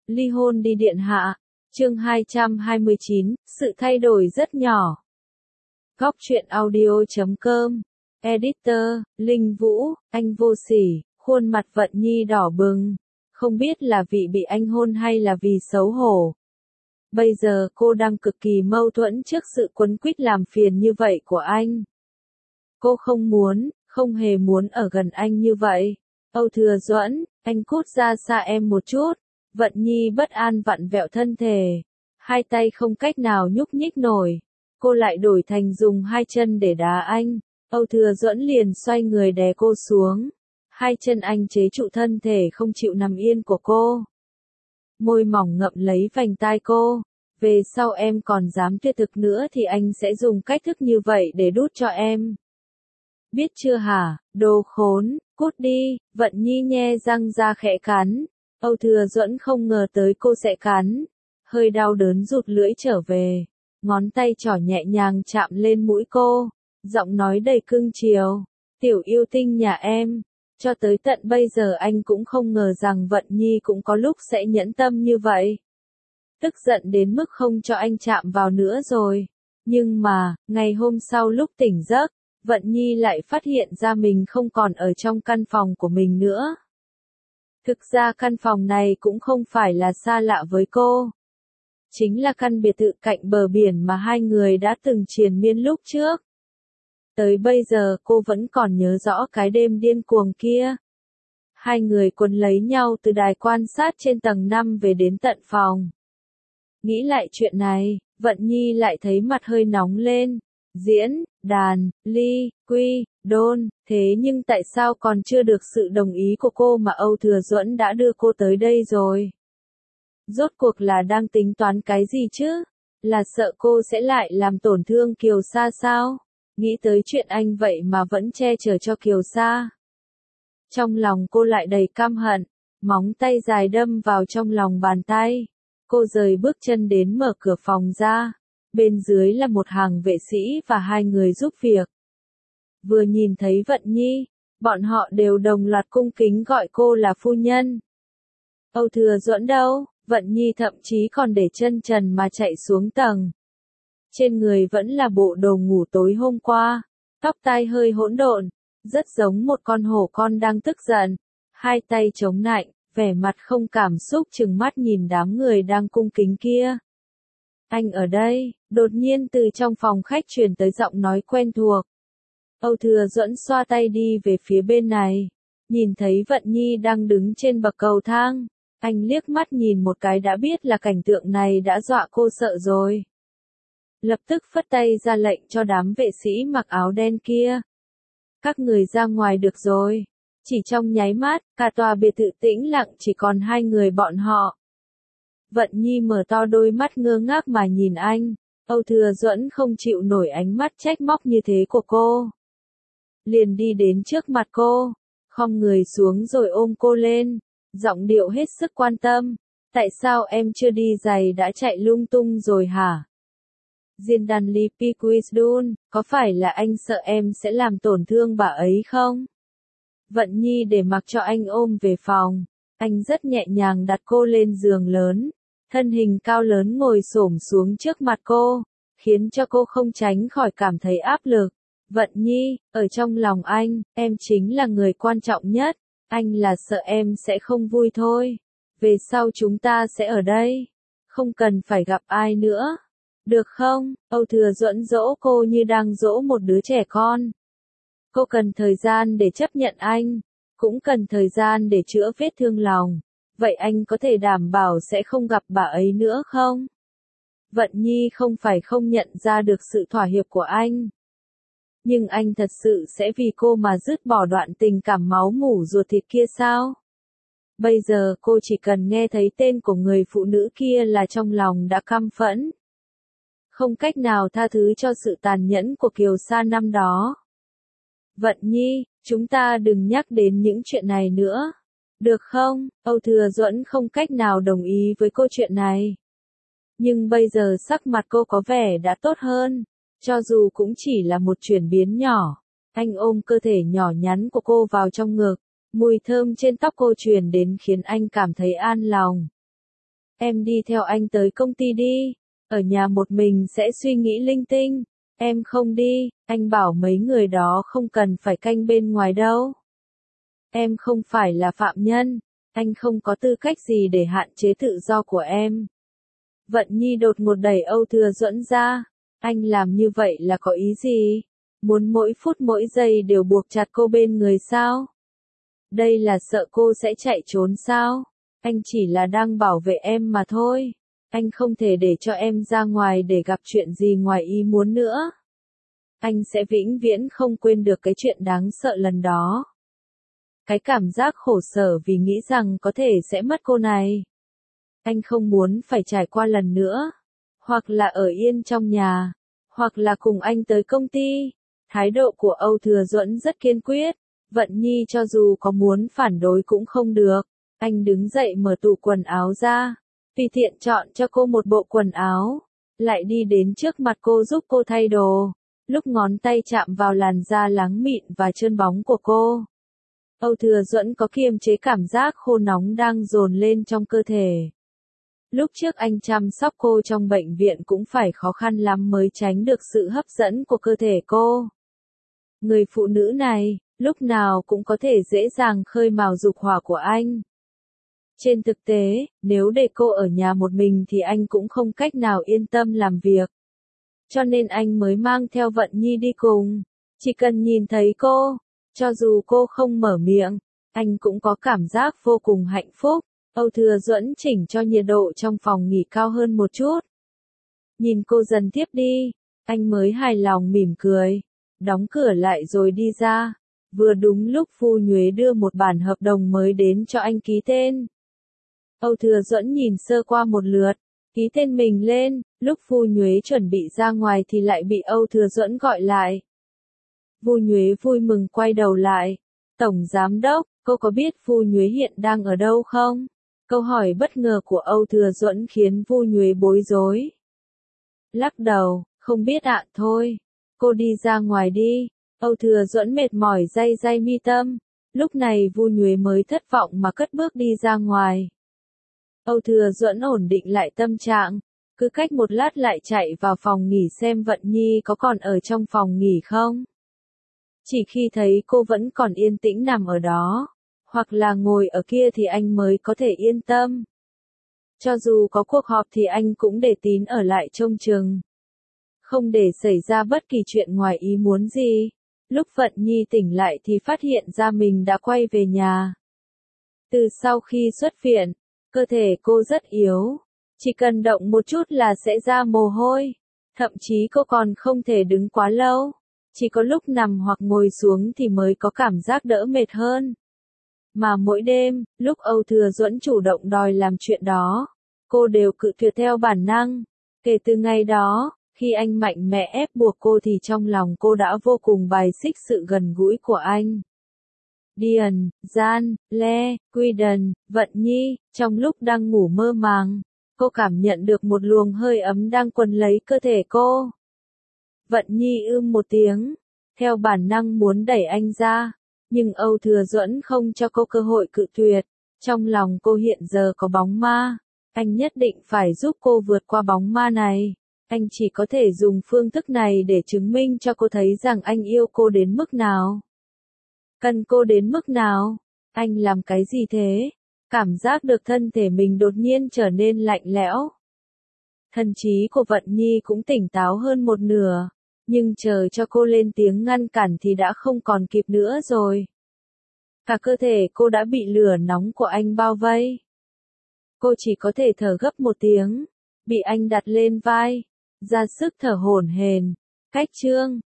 Ly hôn đi điện hạ. Chương 229, sự thay đổi rất nhỏ. Góc truyện audio.com. Editor, Linh Vũ, anh vô sỉ, khuôn mặt Vận Nhi đỏ bừng. Không biết là vì bị anh hôn hay là vì xấu hổ. Bây giờ cô đang cực kỳ mâu thuẫn trước sự quấn quýt làm phiền như vậy của anh. Cô không hề muốn ở gần anh như vậy. Âu Thừa Duẫn, anh cút ra xa em một chút. Vận Nhi bất an vặn vẹo thân thể. Hai tay không cách nào nhúc nhích nổi. Cô lại đổi thành dùng hai chân để đá anh. Âu Thừa Duẫn liền xoay người đè cô xuống. Hai chân anh chế trụ thân thể không chịu nằm yên của cô. Môi mỏng ngậm lấy vành tai cô. Về sau em còn dám tuyệt thực nữa thì anh sẽ dùng cách thức như vậy để đút cho em. Biết chưa hả, đồ khốn, cút đi. Vận Nhi nhe răng ra khẽ cắn. Âu Thừa Duẫn không ngờ tới cô sẽ cắn. Hơi đau đớn rụt lưỡi trở về. Ngón tay trỏ nhẹ nhàng chạm lên mũi cô. Giọng nói đầy cưng chiều. Tiểu yêu tinh nhà em. Cho tới tận bây giờ anh cũng không ngờ rằng Vận Nhi cũng có lúc sẽ nhẫn tâm như vậy. Tức giận đến mức không cho anh chạm vào nữa rồi. Nhưng mà, ngày hôm sau lúc tỉnh giấc, Vận Nhi lại phát hiện ra mình không còn ở trong căn phòng của mình nữa. Thực ra căn phòng này cũng không phải là xa lạ với cô. Chính là căn biệt thự cạnh bờ biển mà hai người đã từng triền miên lúc trước. Tới bây giờ cô vẫn còn nhớ rõ cái đêm điên cuồng kia. Hai người quấn lấy nhau từ đài quan sát trên tầng 5 về đến tận phòng. Nghĩ lại chuyện này, Vận Nhi lại thấy mặt hơi nóng lên. Diễn, đàn, ly, quy, đôn, thế nhưng tại sao còn chưa được sự đồng ý của cô mà Âu Thừa Duẫn đã đưa cô tới đây rồi? Rốt cuộc là đang tính toán cái gì chứ? Là sợ cô sẽ lại làm tổn thương Kiều Sa sao? Nghĩ tới chuyện anh vậy mà vẫn che chở cho Kiều Sa. Trong lòng cô lại đầy căm hận, móng tay dài đâm vào trong lòng bàn tay. Cô rời bước chân đến mở cửa phòng ra. Bên dưới là một hàng vệ sĩ và hai người giúp việc. Vừa nhìn thấy Vận Nhi, bọn họ đều đồng loạt cung kính gọi cô là phu nhân. Âu Thừa Duẫn đâu? Vận Nhi thậm chí còn để chân trần mà chạy xuống tầng. Trên người vẫn là bộ đồ ngủ tối hôm qua, tóc tai hơi hỗn độn, rất giống một con hổ con đang tức giận. Hai tay chống nạnh, vẻ mặt không cảm xúc trừng mắt nhìn đám người đang cung kính kia. Anh ở đây, đột nhiên từ trong phòng khách truyền tới giọng nói quen thuộc. Âu Thừa Duẫn xoa tay đi về phía bên này, nhìn thấy Vận Nhi đang đứng trên bậc cầu thang. Anh liếc mắt nhìn một cái đã biết là cảnh tượng này đã dọa cô sợ rồi. Lập tức phất tay ra lệnh cho đám vệ sĩ mặc áo đen kia. Các người ra ngoài được rồi. Chỉ trong nháy mắt, cả tòa biệt thự tĩnh lặng chỉ còn hai người bọn họ. Vận Nhi mở to đôi mắt ngơ ngác mà nhìn anh. Âu Thừa Duẫn không chịu nổi ánh mắt trách móc như thế của cô. Liền đi đến trước mặt cô, khom người xuống rồi ôm cô lên. Giọng điệu hết sức quan tâm. Tại sao em chưa đi giày đã chạy lung tung rồi hả? Diên đàn Lý Piquisdun, có phải là anh sợ em sẽ làm tổn thương bà ấy không? Vận Nhi để mặc cho anh ôm về phòng. Anh rất nhẹ nhàng đặt cô lên giường lớn. Thân hình cao lớn ngồi xổm xuống trước mặt cô, khiến cho cô không tránh khỏi cảm thấy áp lực. Vận Nhi, ở trong lòng anh, em chính là người quan trọng nhất. Anh là sợ em sẽ không vui thôi. Về sau chúng ta sẽ ở đây. Không cần phải gặp ai nữa. Được không? Âu Thừa Duẫn dỗ cô như đang dỗ một đứa trẻ con. Cô cần thời gian để chấp nhận anh. Cũng cần thời gian để chữa vết thương lòng. Vậy anh có thể đảm bảo sẽ không gặp bà ấy nữa không? Vận Nhi không phải không nhận ra được sự thỏa hiệp của anh. Nhưng anh thật sự sẽ vì cô mà dứt bỏ đoạn tình cảm máu mủ ruột thịt kia sao? Bây giờ cô chỉ cần nghe thấy tên của người phụ nữ kia là trong lòng đã căm phẫn. Không cách nào tha thứ cho sự tàn nhẫn của Kiều Sa năm đó. Vận Nhi, chúng ta đừng nhắc đến những chuyện này nữa. Được không? Âu Thừa Duẫn không cách nào đồng ý với câu chuyện này. Nhưng bây giờ sắc mặt cô có vẻ đã tốt hơn. Cho dù cũng chỉ là một chuyển biến nhỏ. Anh ôm cơ thể nhỏ nhắn của cô vào trong ngực. Mùi thơm trên tóc cô truyền đến khiến anh cảm thấy an lòng. Em đi theo anh tới công ty đi. Ở nhà một mình sẽ suy nghĩ linh tinh. Em không đi, anh bảo mấy người đó không cần phải canh bên ngoài đâu. Em không phải là phạm nhân. Anh không có tư cách gì để hạn chế tự do của em. Vận Nhi đột ngột đẩy Âu Thừa Duẫn ra. Anh làm như vậy là có ý gì? Muốn mỗi phút mỗi giây đều buộc chặt cô bên người sao? Đây là sợ cô sẽ chạy trốn sao? Anh chỉ là đang bảo vệ em mà thôi. Anh không thể để cho em ra ngoài để gặp chuyện gì ngoài ý muốn nữa. Anh sẽ vĩnh viễn không quên được cái chuyện đáng sợ lần đó. Cái cảm giác khổ sở vì nghĩ rằng có thể sẽ mất cô này. Anh không muốn phải trải qua lần nữa. Hoặc là ở yên trong nhà. Hoặc là cùng anh tới công ty. Thái độ của Âu Thừa Duẫn rất kiên quyết. Vận Nhi cho dù có muốn phản đối cũng không được. Anh đứng dậy mở tủ quần áo ra. Tùy tiện chọn cho cô một bộ quần áo. Lại đi đến trước mặt cô giúp cô thay đồ. Lúc ngón tay chạm vào làn da láng mịn và trơn bóng của cô. Âu Thừa Duẫn có kiềm chế cảm giác khô nóng đang dồn lên trong cơ thể. Lúc trước anh chăm sóc cô trong bệnh viện cũng phải khó khăn lắm mới tránh được sự hấp dẫn của cơ thể cô. Người phụ nữ này, lúc nào cũng có thể dễ dàng khơi mào dục hỏa của anh. Trên thực tế, nếu để cô ở nhà một mình thì anh cũng không cách nào yên tâm làm việc. Cho nên anh mới mang theo Vận Nhi đi cùng. Chỉ cần nhìn thấy cô, cho dù cô không mở miệng, anh cũng có cảm giác vô cùng hạnh phúc. Âu Thừa Duẫn chỉnh cho nhiệt độ trong phòng nghỉ cao hơn một chút. Nhìn cô dần tiếp đi, anh mới hài lòng mỉm cười. Đóng cửa lại rồi đi ra. Vừa đúng lúc Phu Nhuế đưa một bản hợp đồng mới đến cho anh ký tên. Âu Thừa Duẫn nhìn sơ qua một lượt, ký tên mình lên, lúc Phu Nhuế chuẩn bị ra ngoài thì lại bị Âu Thừa Duẫn gọi lại. Phu Nhuế vui mừng quay đầu lại. Tổng Giám đốc, cô có biết Phu Nhuế hiện đang ở đâu không? Câu hỏi bất ngờ của Âu Thừa Duẫn khiến Phu Nhuế bối rối. Lắc đầu, không biết ạ thôi. Cô đi ra ngoài đi. Âu Thừa Duẫn mệt mỏi day day mi tâm. Lúc này Phu Nhuế mới thất vọng mà cất bước đi ra ngoài. Âu Thừa Duẫn ổn định lại tâm trạng. Cứ cách một lát lại chạy vào phòng nghỉ xem Vận Nhi có còn ở trong phòng nghỉ không. Chỉ khi thấy cô vẫn còn yên tĩnh nằm ở đó, hoặc là ngồi ở kia thì anh mới có thể yên tâm. Cho dù có cuộc họp thì anh cũng để Tín ở lại trông chừng. Không để xảy ra bất kỳ chuyện ngoài ý muốn gì. Lúc Vận Nhi tỉnh lại thì phát hiện ra mình đã quay về nhà. Từ sau khi xuất viện, cơ thể cô rất yếu. Chỉ cần động một chút là sẽ ra mồ hôi. Thậm chí cô còn không thể đứng quá lâu. Chỉ có lúc nằm hoặc ngồi xuống thì mới có cảm giác đỡ mệt hơn. Mà mỗi đêm, lúc Âu Thừa Duẫn chủ động đòi làm chuyện đó, cô đều cự tuyệt theo bản năng. Kể từ ngày đó, khi anh mạnh mẽ ép buộc cô thì trong lòng cô đã vô cùng bài xích sự gần gũi của anh. Điền, Gian, Le, Quy Đần, Vận Nhi, trong lúc đang ngủ mơ màng, cô cảm nhận được một luồng hơi ấm đang quấn lấy cơ thể cô. Vận Nhi một tiếng, theo bản năng muốn đẩy anh ra, nhưng Âu Thừa Duẫn không cho cô cơ hội cự tuyệt. Trong lòng cô hiện giờ có bóng ma, anh nhất định phải giúp cô vượt qua bóng ma này. Anh chỉ có thể dùng phương thức này để chứng minh cho cô thấy rằng anh yêu cô đến mức nào. Cần cô đến mức nào. Anh làm cái gì thế? Cảm giác được thân thể mình đột nhiên trở nên lạnh lẽo. Thần trí của Vận Nhi cũng tỉnh táo hơn một nửa. Nhưng chờ cho cô lên tiếng ngăn cản thì đã không còn kịp nữa rồi. Cả cơ thể cô đã bị lửa nóng của anh bao vây. Cô chỉ có thể thở gấp một tiếng. Bị anh đặt lên vai. Ra sức thở hổn hển. Cách chương